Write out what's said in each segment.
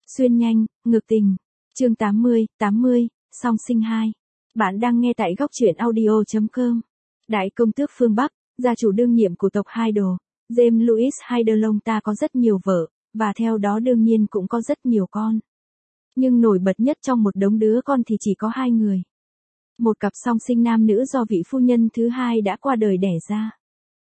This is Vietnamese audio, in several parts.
Xuyên nhanh, ngược tình. Chương 80, song sinh 2. Bạn đang nghe tại góc truyện audio.com. Đại công tước phương Bắc, gia chủ đương nhiệm của tộc Hyde, James Louis Hyde Long ta có rất nhiều vợ, và theo đó đương nhiên cũng có rất nhiều con. Nhưng nổi bật nhất trong một đống đứa con thì chỉ có 2 người. Một cặp song sinh nam nữ do vị phu nhân thứ hai đã qua đời đẻ ra.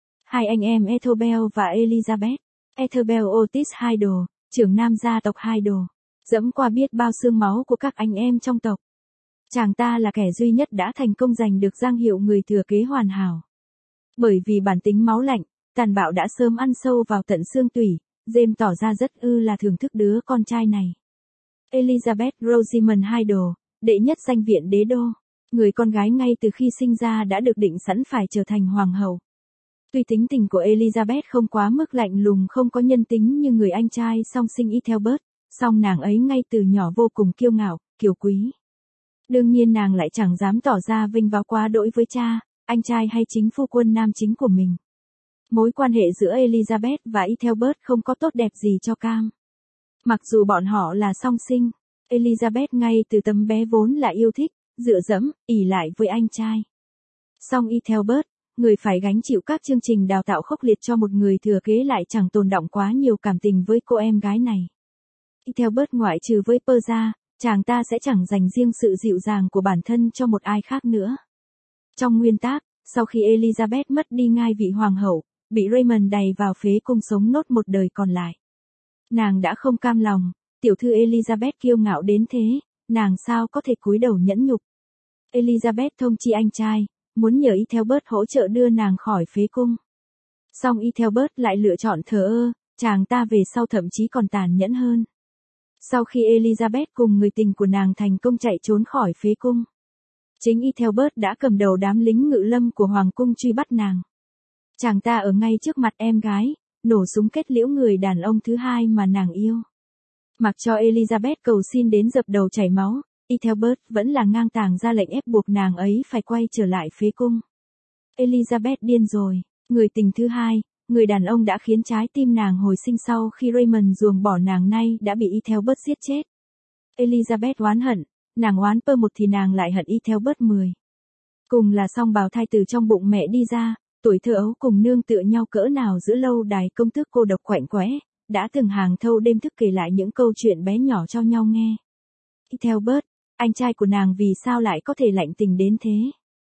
2 anh em Ethelbert và Elizabeth. Ethelbert Otis Hyde, trưởng nam gia tộc Hyde, dẫm qua biết bao xương máu của các anh em trong tộc. Chàng ta là kẻ duy nhất đã thành công giành được danh hiệu người thừa kế hoàn hảo. Bởi vì bản tính máu lạnh, tàn bạo đã sớm ăn sâu vào tận xương tủy, James tỏ ra rất là thưởng thức đứa con trai này. Elizabeth Rosamond Hyde, đệ nhất danh viện đế đô, người con gái ngay từ khi sinh ra đã được định sẵn phải trở thành hoàng hậu. Tuy tính tình của Elizabeth không quá mức lạnh lùng không có nhân tính như người anh trai song sinh Ethelbert, song nàng ấy ngay từ nhỏ vô cùng kiêu ngạo, kiêu quý. Đương nhiên nàng lại chẳng dám tỏ ra vinh váo quá đỗi với cha, anh trai hay chính phu quân nam chính của mình. Mối quan hệ giữa Elizabeth và Ethelbert không có tốt đẹp gì cho cam. Mặc dù bọn họ là song sinh, Elizabeth ngay từ tấm bé vốn là yêu thích, dựa dẫm, ỷ lại với anh trai. Song Ethelbert, người phải gánh chịu các chương trình đào tạo khốc liệt cho một người thừa kế lại chẳng tồn đọng quá nhiều cảm tình với cô em gái này. Ethelbert ngoại trừ với Pearl ra, chàng ta sẽ chẳng dành riêng sự dịu dàng của bản thân cho một ai khác nữa. Trong nguyên tắc, sau khi Elizabeth mất đi ngai vị hoàng hậu, bị Raymond đày vào phế cung sống nốt một đời còn lại. Nàng đã không cam lòng, tiểu thư Elizabeth kiêu ngạo đến thế, nàng sao có thể cúi đầu nhẫn nhục. Elizabeth thông chi anh trai, muốn nhờ Ethelbert hỗ trợ đưa nàng khỏi phế cung. Song Ethelbert lại lựa chọn thờ ơ, chàng ta về sau thậm chí còn tàn nhẫn hơn. Sau khi Elizabeth cùng người tình của nàng thành công chạy trốn khỏi phế cung, chính Ethelbert đã cầm đầu đám lính ngự lâm của hoàng cung truy bắt nàng. Chàng ta ở ngay trước mặt em gái, nổ súng kết liễu người đàn ông thứ hai mà nàng yêu. Mặc cho Elizabeth cầu xin đến dập đầu chảy máu, Ethelbert vẫn là ngang tàng ra lệnh ép buộc nàng ấy phải quay trở lại phế cung. Elizabeth điên rồi, người tình thứ hai, người đàn ông đã khiến trái tim nàng hồi sinh sau khi Raymond ruồng bỏ nàng nay đã bị Ethelbert giết chết. Elizabeth oán hận, nàng oán Pearl 1 thì nàng lại hận Ethelbert 10. Cùng là song bào thai từ trong bụng mẹ đi ra, tuổi thơ ấu cùng nương tựa nhau cỡ nào giữa lâu đài công tước cô độc quạnh quẽ, đã từng hàng thâu đêm thức kể lại những câu chuyện bé nhỏ cho nhau nghe. Ethelbert, anh trai của nàng vì sao lại có thể lạnh tình đến thế?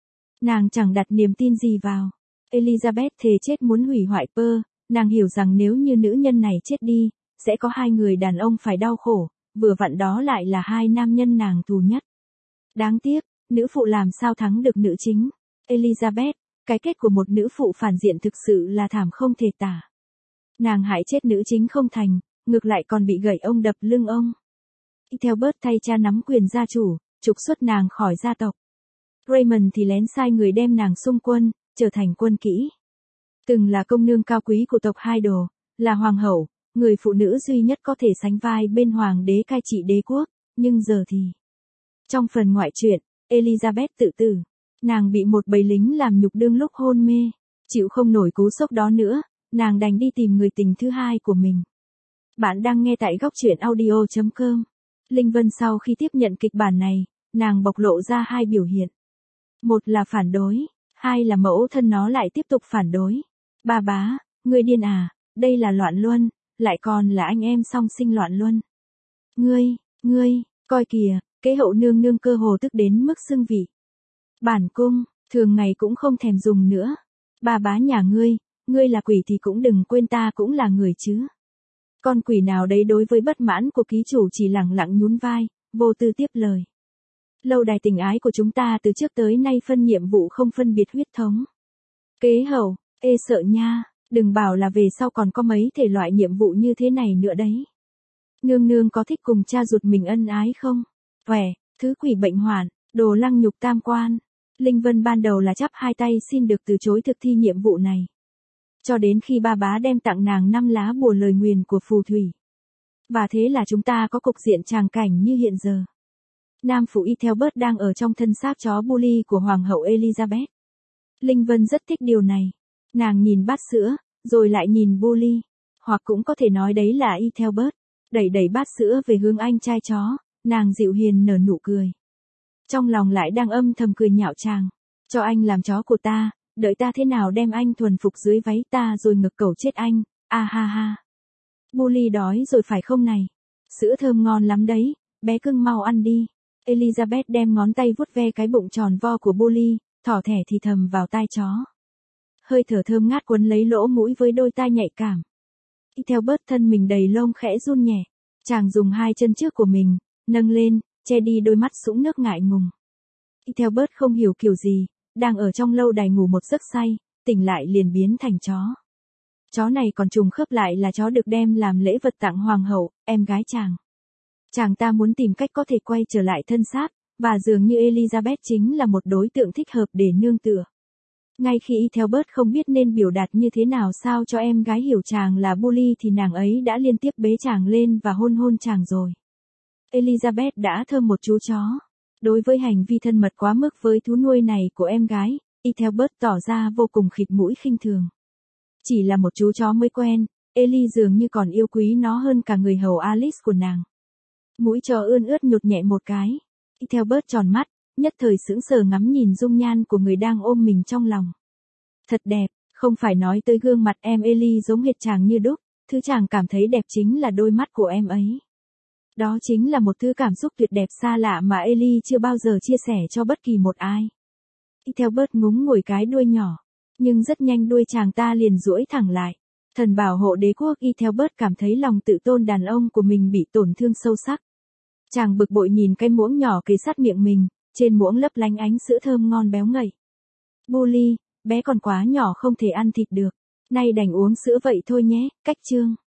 Nàng chẳng đặt niềm tin gì vào. Elizabeth thề chết muốn hủy hoại Pearl, nàng hiểu rằng nếu như nữ nhân này chết đi, sẽ có 2 người đàn ông phải đau khổ, vừa vặn đó lại là 2 nam nhân nàng thù nhất. Đáng tiếc, nữ phụ làm sao thắng được nữ chính. Elizabeth, cái kết của một nữ phụ phản diện thực sự là thảm không thể tả. Nàng hại chết nữ chính không thành, ngược lại còn bị gậy ông đập lưng ông. Ethelbert thay cha nắm quyền gia chủ, trục xuất nàng khỏi gia tộc. Raymond thì lén sai người đem nàng xung quân, trở thành quân kỹ. Từng là công nương cao quý của tộc Hyde, là hoàng hậu, người phụ nữ duy nhất có thể sánh vai bên hoàng đế cai trị đế quốc, nhưng giờ thì... Trong phần ngoại truyện, Elizabeth tự tử. Nàng bị một bầy lính làm nhục đương lúc hôn mê, chịu không nổi cú sốc đó nữa, nàng đành đi tìm người tình thứ hai của mình. Bạn đang nghe tại góc truyện audio.com. Linh Vân sau khi tiếp nhận kịch bản này, nàng bộc lộ ra 2 biểu hiện. Một là phản đối, 2 là mẫu thân nó lại tiếp tục phản đối. Ba bá, ngươi điên à, đây là loạn luân, lại còn là anh em song sinh loạn luân. Ngươi, coi kìa, kế hậu nương nương cơ hồ tức đến mức xưng vị. Bản cung, thường ngày cũng không thèm dùng nữa. Ba bá nhà ngươi là quỷ thì cũng đừng quên ta cũng là người chứ. Con quỷ nào đấy đối với bất mãn của ký chủ chỉ lẳng lặng nhún vai, vô tư tiếp lời. Lâu đài tình ái của chúng ta từ trước tới nay phân nhiệm vụ không phân biệt huyết thống. Kế hậu, sợ nha, đừng bảo là về sau còn có mấy thể loại nhiệm vụ như thế này nữa đấy. Nương nương có thích cùng cha ruột mình ân ái không? Thứ quỷ bệnh hoạn, đồ lăng nhục tam quan. Linh Vân ban đầu là chắp 2 tay xin được từ chối thực thi nhiệm vụ này. Cho đến khi ba bá đem tặng nàng 5 lá bùa lời nguyền của phù thủy. Và thế là chúng ta có cục diện tràng cảnh như hiện giờ. Nam phụ Ethelbert đang ở trong thân xác chó bully của hoàng hậu Elizabeth. Linh Vân rất thích điều này. Nàng nhìn bát sữa, rồi lại nhìn bully. Hoặc cũng có thể nói đấy là Ethelbert. Đẩy đẩy bát sữa về hướng anh trai chó, nàng dịu hiền nở nụ cười. Trong lòng lại đang âm thầm cười nhạo chàng. Cho anh làm chó của ta, đợi ta thế nào đem anh thuần phục dưới váy ta rồi ngực cẩu chết anh, a ha ha. Bully đói rồi phải không này? Sữa thơm ngon lắm đấy, bé cưng mau ăn đi. Elizabeth đem ngón tay vuốt ve cái bụng tròn vo của Bully, thỏ thẻ thì thầm vào tai chó. Hơi thở thơm ngát quấn lấy lỗ mũi với đôi tai nhạy cảm. Ethelbert thân mình đầy lông khẽ run nhẹ. Chàng dùng hai chân trước của mình, nâng lên, che đi đôi mắt sũng nước ngại ngùng. Ethelbert không hiểu kiểu gì, đang ở trong lâu đài ngủ một giấc say, tỉnh lại liền biến thành chó. Chó này còn trùng khớp lại là chó được đem làm lễ vật tặng hoàng hậu, em gái chàng. Chàng ta muốn tìm cách có thể quay trở lại thân xác, và dường như Elizabeth chính là một đối tượng thích hợp để nương tựa. Ngay khi Ethelbert không biết nên biểu đạt như thế nào sao cho em gái hiểu chàng là Bully thì nàng ấy đã liên tiếp bế chàng lên và hôn hôn chàng rồi. Elizabeth đã thơm một chú chó. Đối với hành vi thân mật quá mức với thú nuôi này của em gái, Ethelbert tỏ ra vô cùng khịt mũi khinh thường. Chỉ là một chú chó mới quen, Ellie dường như còn yêu quý nó hơn cả người hầu Alice của nàng. Mũi chó ươn ướt nhột nhẹ một cái. Ethelbert tròn mắt, nhất thời sững sờ ngắm nhìn dung nhan của người đang ôm mình trong lòng. Thật đẹp, không phải nói tới gương mặt em Ellie giống hệt chàng như đúc, thứ chàng cảm thấy đẹp chính là đôi mắt của em ấy. Đó chính là một thứ cảm xúc tuyệt đẹp xa lạ mà Ellie chưa bao giờ chia sẻ cho bất kỳ một ai. Ethelbert ngúng ngồi cái đuôi nhỏ, nhưng rất nhanh đuôi chàng ta liền duỗi thẳng lại. Thần bảo hộ đế quốc Ethelbert cảm thấy lòng tự tôn đàn ông của mình bị tổn thương sâu sắc. Chàng bực bội nhìn cái muỗng nhỏ kề sát miệng mình, trên muỗng lấp lánh ánh sữa thơm ngon béo ngậy. Bully, bé còn quá nhỏ không thể ăn thịt được, nay đành uống sữa vậy thôi nhé, cách chương.